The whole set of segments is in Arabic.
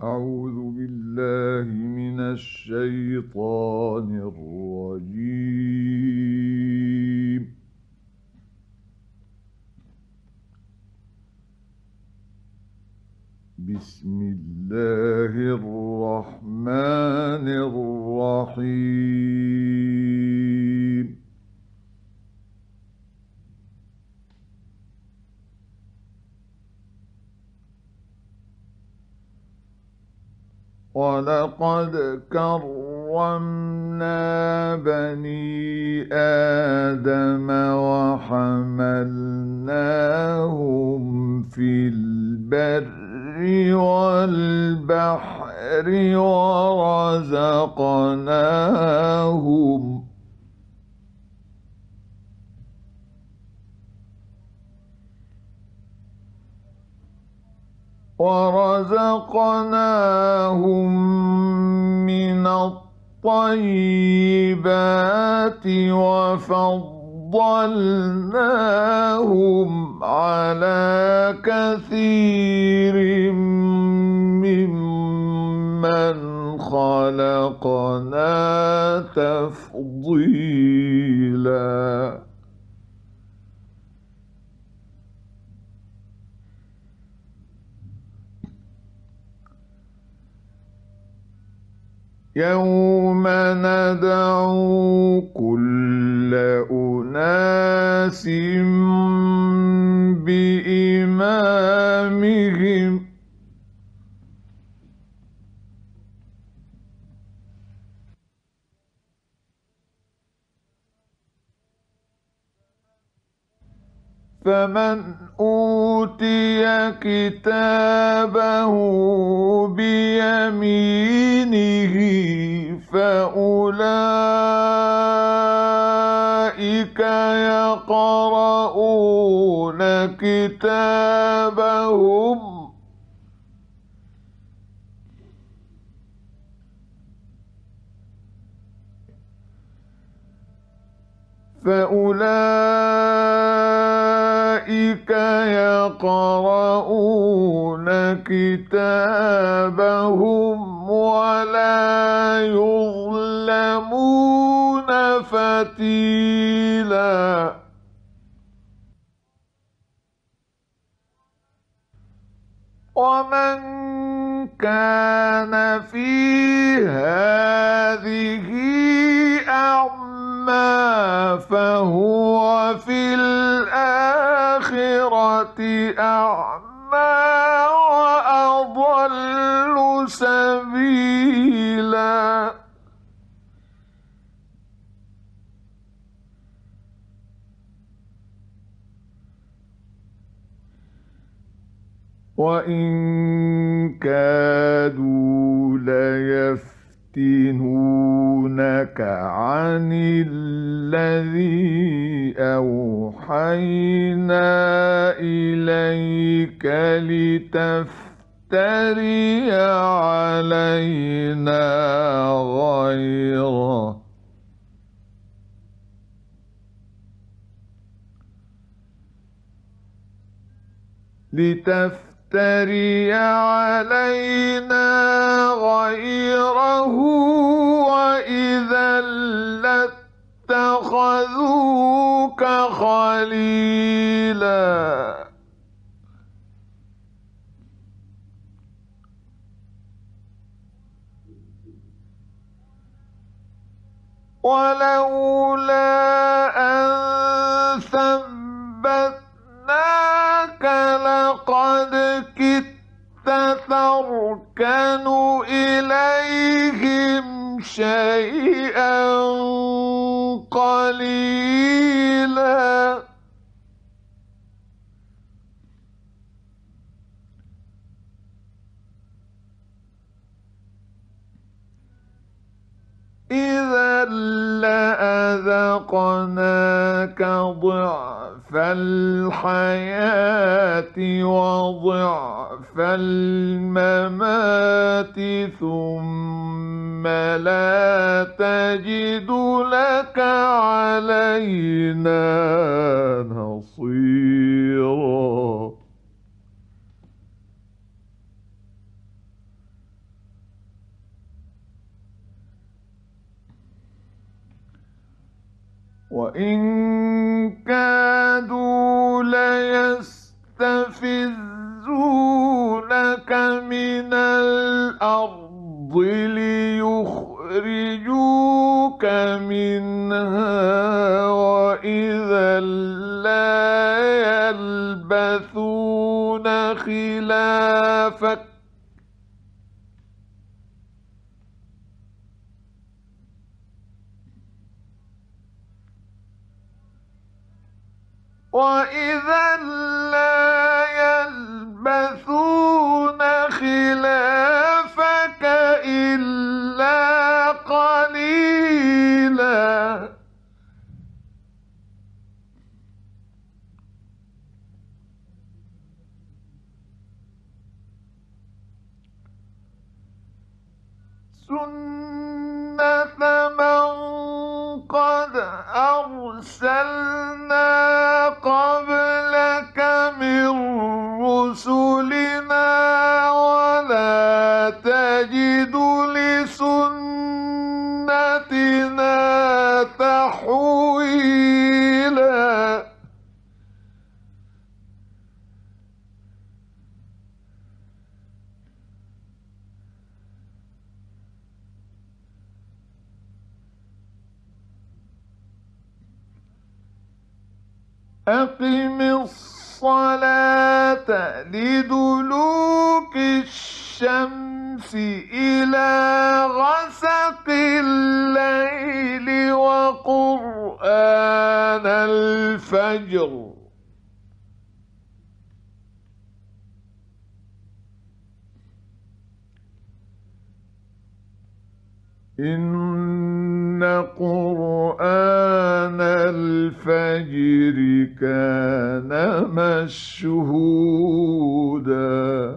أعوذ بالله من الشيطان الرجيم. بسم الله الرحمن الرحيم. ولقد كرمنا بني آدم وحملناهم في البر والبحر ورزقناهم من الطيبات وفضلناهم على كثير ممن خلقنا تفضيلا. يوم ندعو كل أناس بإمامهم فمن أوتي كتابه بيمينه فأولئك يقرؤون كتابهم فأولئك يقرؤون كتابهم ولا يظلمون فتيلا. ومن كان في هذه أعمى فهو في الآخرة أعمى وأضل سبيلا. وإن كادوا ليفتنونك عن الذي أوحينا إليك لتفتري علينا غيره وإذا لاتخذوك خليلا. ولولا أن ثبتناك لقد كدت تركن إليهم شيئا قليلا. إذا لأذقناك ضعف الحياة وضعف الممات ثم لا تجد لك علينا نصيرا. وإن كادوا ليستفزونك من الأرض ليخرجوك منها وإذا لا يلبثون خلافك وإذا لا يلبثون خلافك إلا قليلا سنة من قد أرسلنا قبلك من رسلنا ولا تجد لسنتنا تحويلا أقم الصلاة لدلوك الشمس إلى غسق الليل وقرآن الفجر إن قرآن الفجر كان مشهودا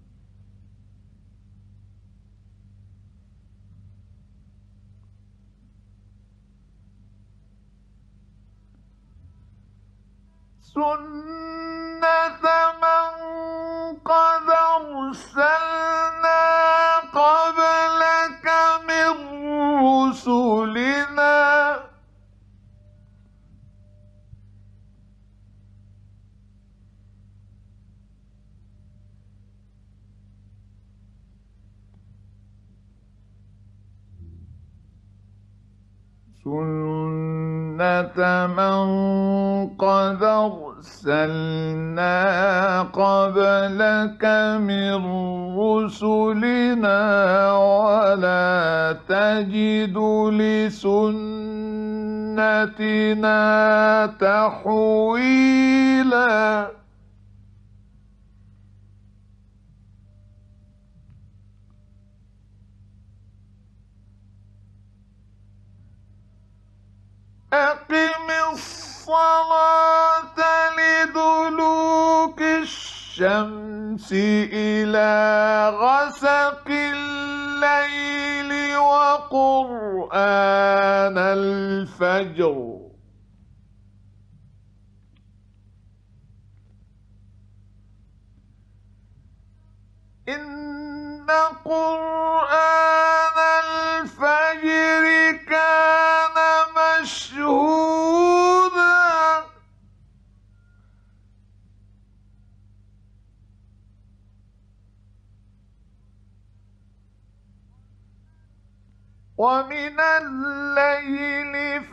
سنة من قد أرسلنا قبلك من رسلنا سنة من قد أرسلنا قبلك من رسلنا ولا تجد لسنتنا تحويلا أقم الصلاة لدلوك الشمس إلى غسق الليل وقرآن الفجر إن قرآن الفجر كان مشهودا ومن الليل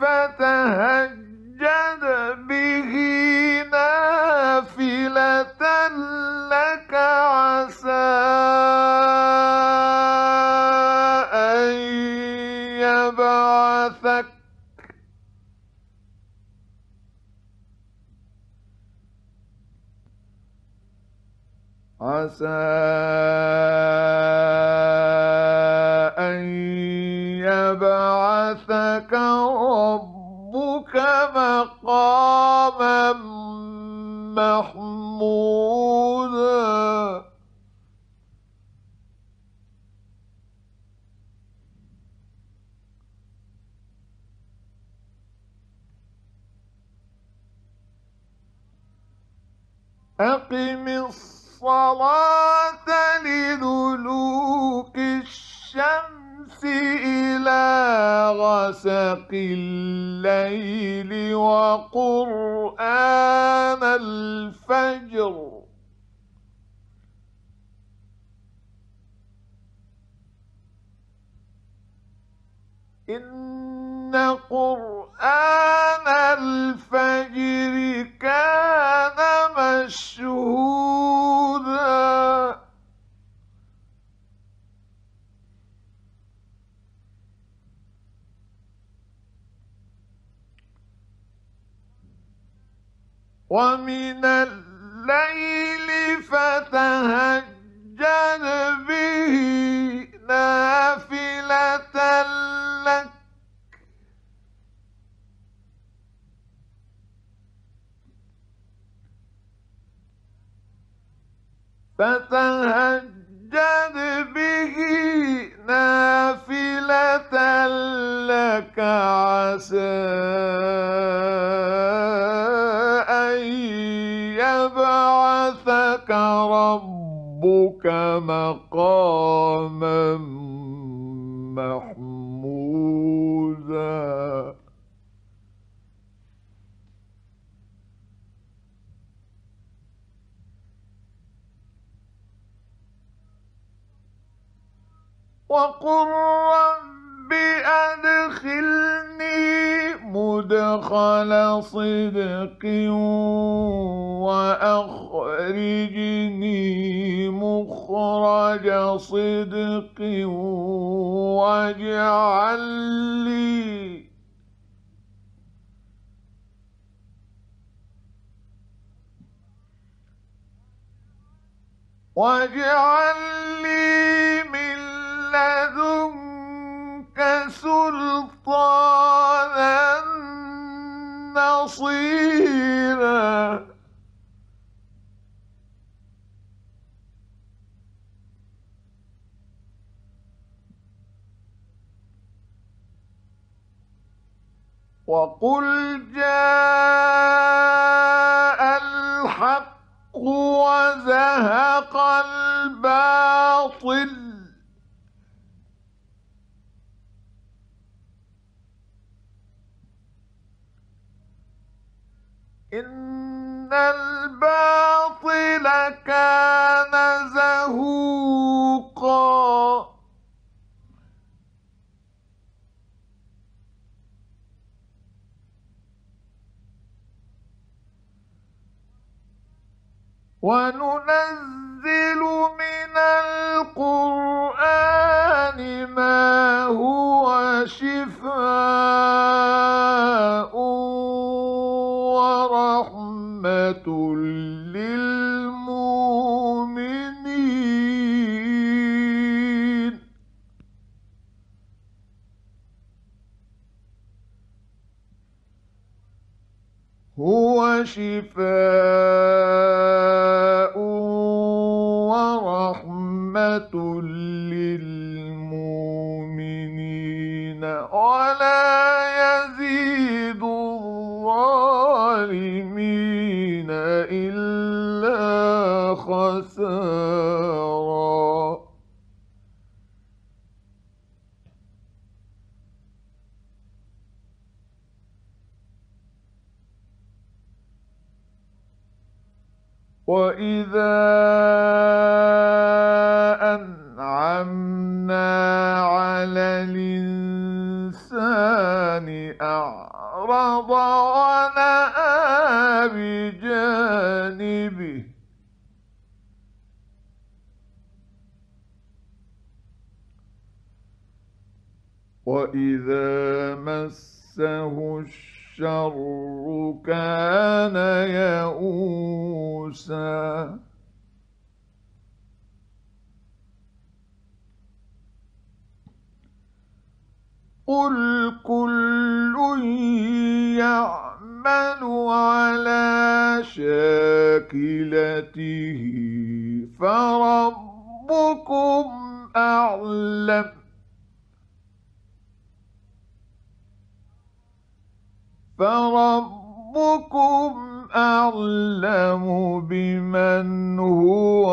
فتهجد به نافلة لك عسى أن يبعثك ربك مقاما محمودا أقم الصلاة لدلوك الشمس إلى غسق الليل الليل وقرآن الفجر إن قرآن الفجر كان مشهودا ومن الليل فتهجد به نافلة لك فتهجد به نافلة لك عسى أن يبعثك ربك مقاما محمودا وقل رب أدخلني مدخل صدق وأخرجني مخرج صدق واجعل لي من لدنك سلطانا نصيرا وقل جاء الحق وزهق الباطل إن الباطل كان زهوقا وننزل من القرآن ما هو شفاء ورحمة للمؤمنين هو شفاء ورحمة للمؤمنين ولا يزيد الظالمين إلا خسارا وإذا أنعمنا على الإنسان أعرض ونأى بجانبه وإذا مسه الشر كان يئوسا قل كل يعمل على شاكلته فربكم أعلم بمن هو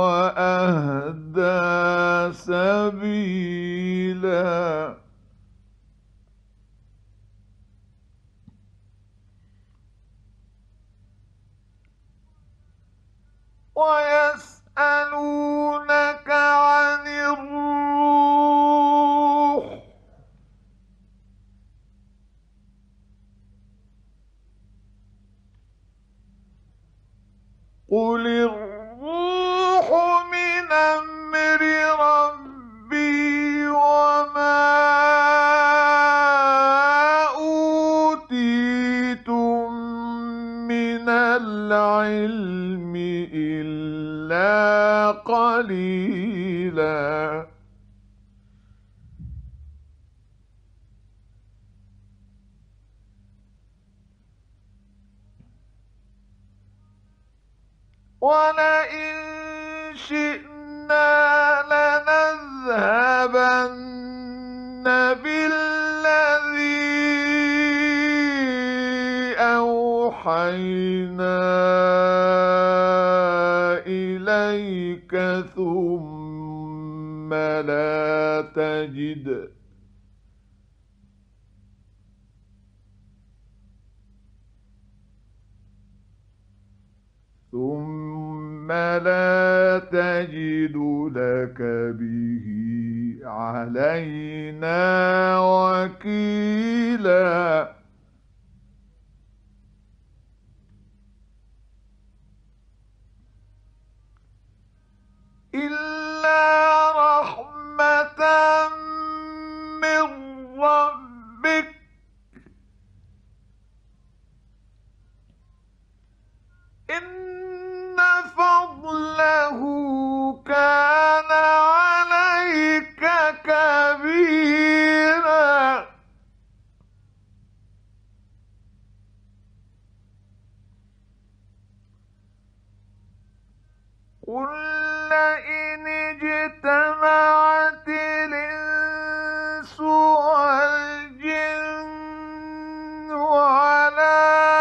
أهدى سبيلا ويسألونك عن الروح قل الروح من أمر ربي وما أوتيتم من العلم إلا قليلا ولئن شئنا لنذهبن بالذي أوحينا إليك ثم لا تجد لك به علينا وكيلا إلا رحمة من ربك إن فضله كان عليك كبيرا قل لئن اجتمعت الإنس والجن على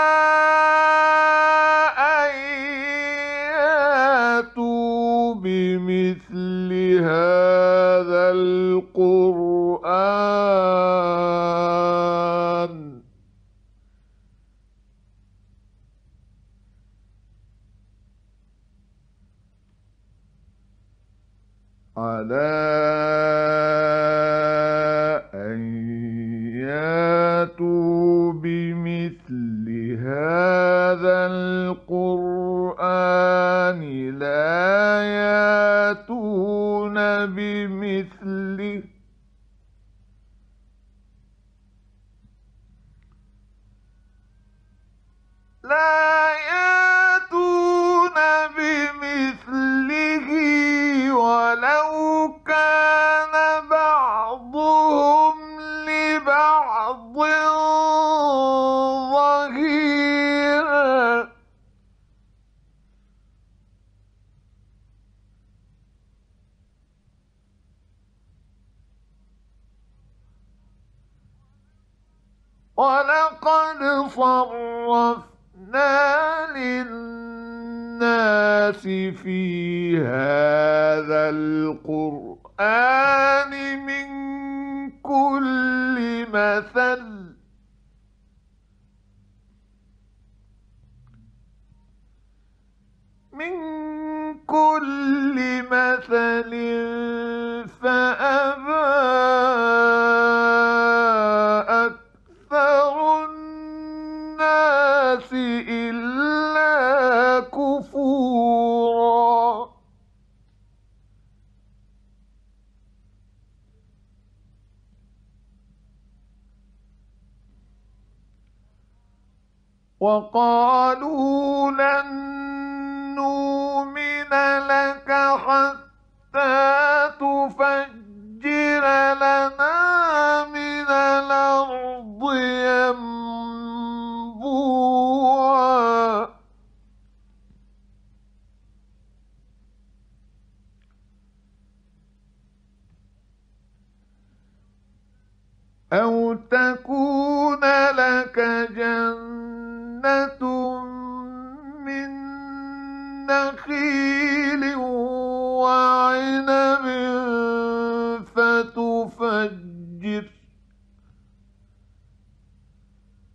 أن يأتوا بمثل هذا القرآن على أن يأتوا بمثل هذا القرآن لا يأتون بمثله ولو كان بعضهم لبعض ظهيرا ولقد صرفنا للناس في هذا القرآن من كل مثل فأبى أكثر الناس إلا كفورا وقالوا لن نؤمن لك حتى تفجر لنا من الأرض ينبوعا أو تكون لك جنة من نخيل وعنب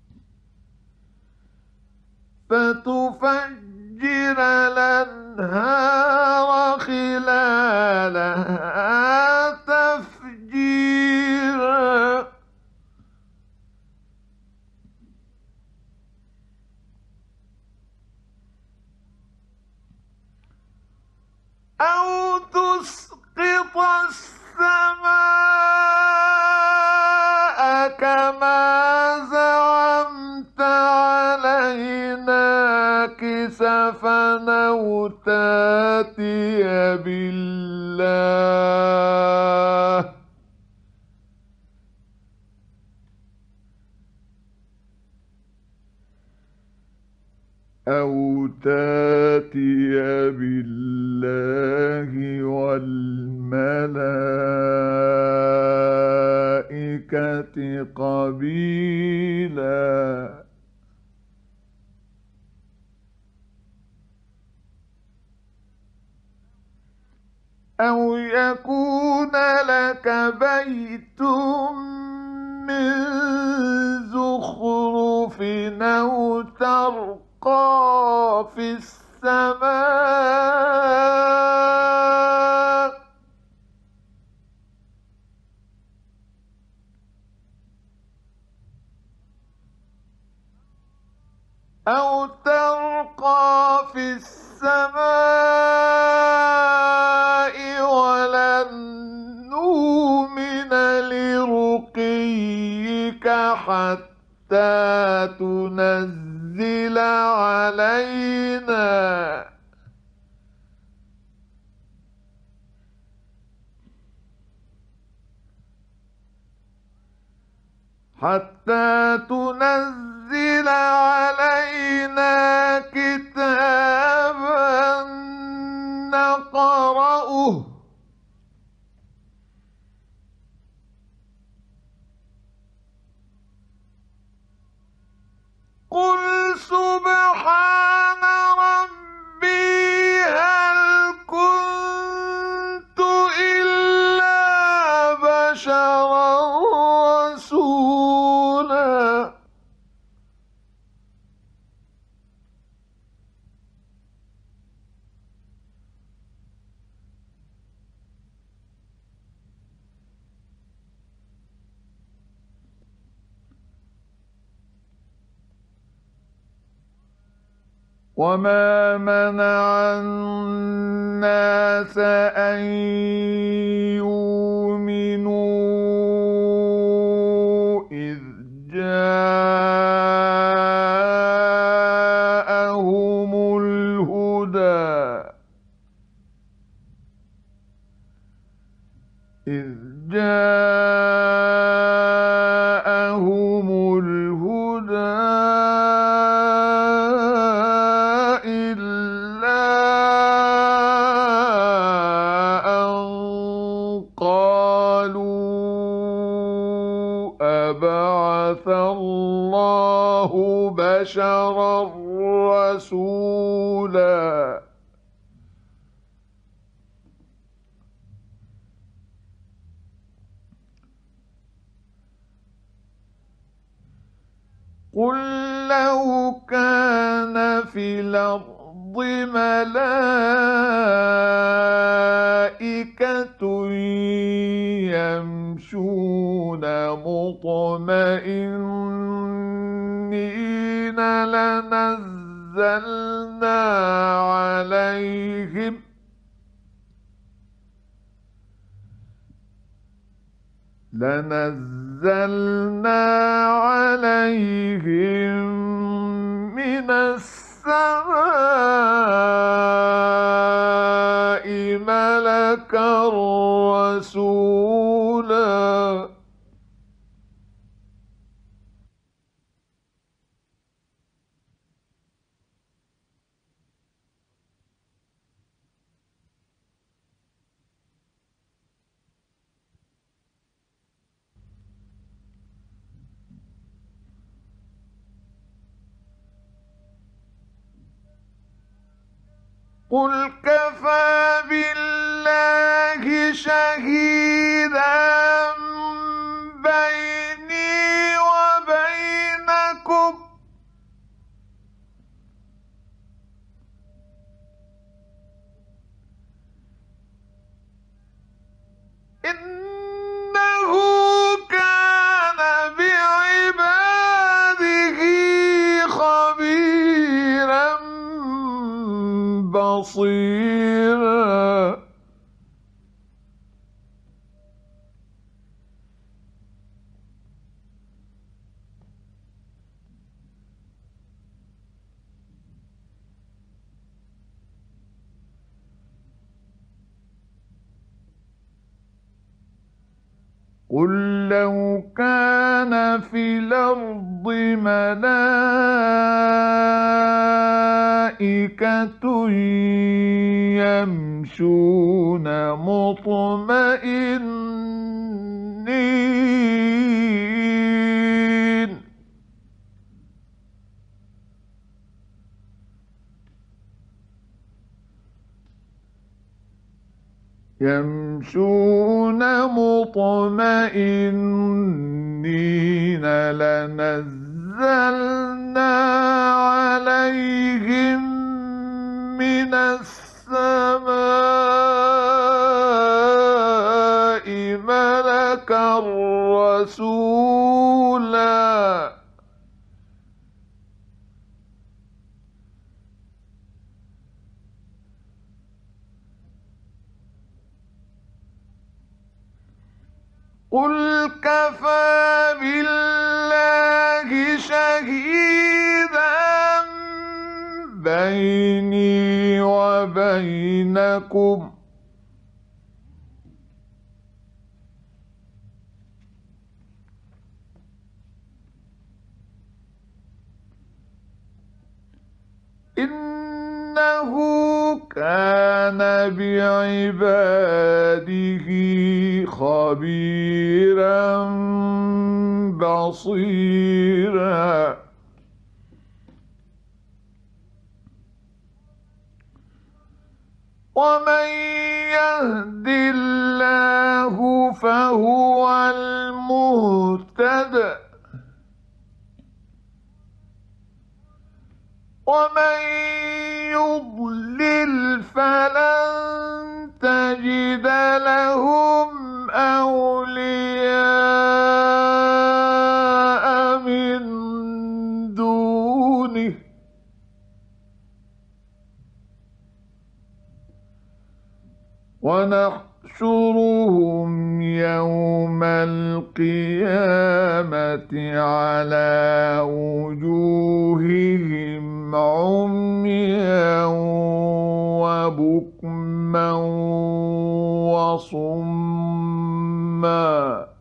فتفجر الأنهار تاتي بالله أو تاتي بالله والملائكة قبيلا أو يكون لك بيت من زخرف أو ترقى في السماء أو ترقى في السماء ولن نؤمن لرقيك حتى تنزل علينا كتابا نقرأه قل سبحان ربي هل كنت إلا بشرا رسولا وما منع الناس أن يؤمنوا إذ جاءهم الهدى إذ جاءهم الهدى إلا أن قالوا أبعث الله بشرا رسولا قل لو كان في الأرض ملائكة يمشون مطمئنين لنزلنا عليهم من السماء ملكا رسولا قل كفى بالله شهيدا بيني وبينكم إنه كان بعباده خبيرا بصيرا قل لو كان في الأرض ملائكة يمشون مطمئنين لنزلنا عليهم من السماء ملكا رسولا قل كفى بالله شهيدا بيني وبينكم إنه كان بعباده خبيرا بصيرا ومن يهد الله فهو المهتد ومن يضلل فلن تجد لهم أولياء من دونه ونحشرهم يوم القيامة على وجوههم عميا وبكما وصما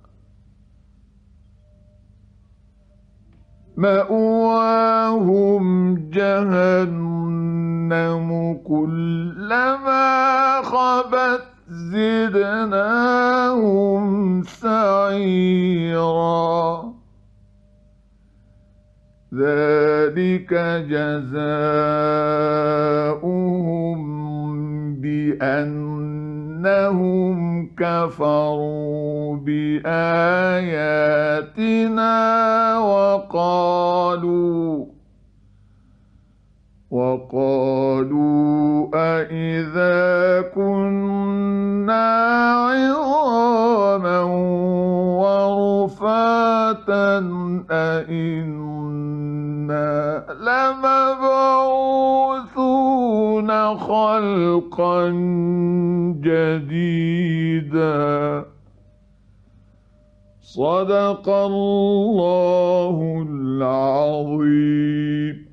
مأواهم جهنم كلما خبت زدناهم سعيرا ذلك جزاؤهم بأنهم كفروا بآياتنا وقالوا أإذا كنا عظاما ورفاتا أإنا لمبعوثون خلقا جديدا صدق الله العظيم.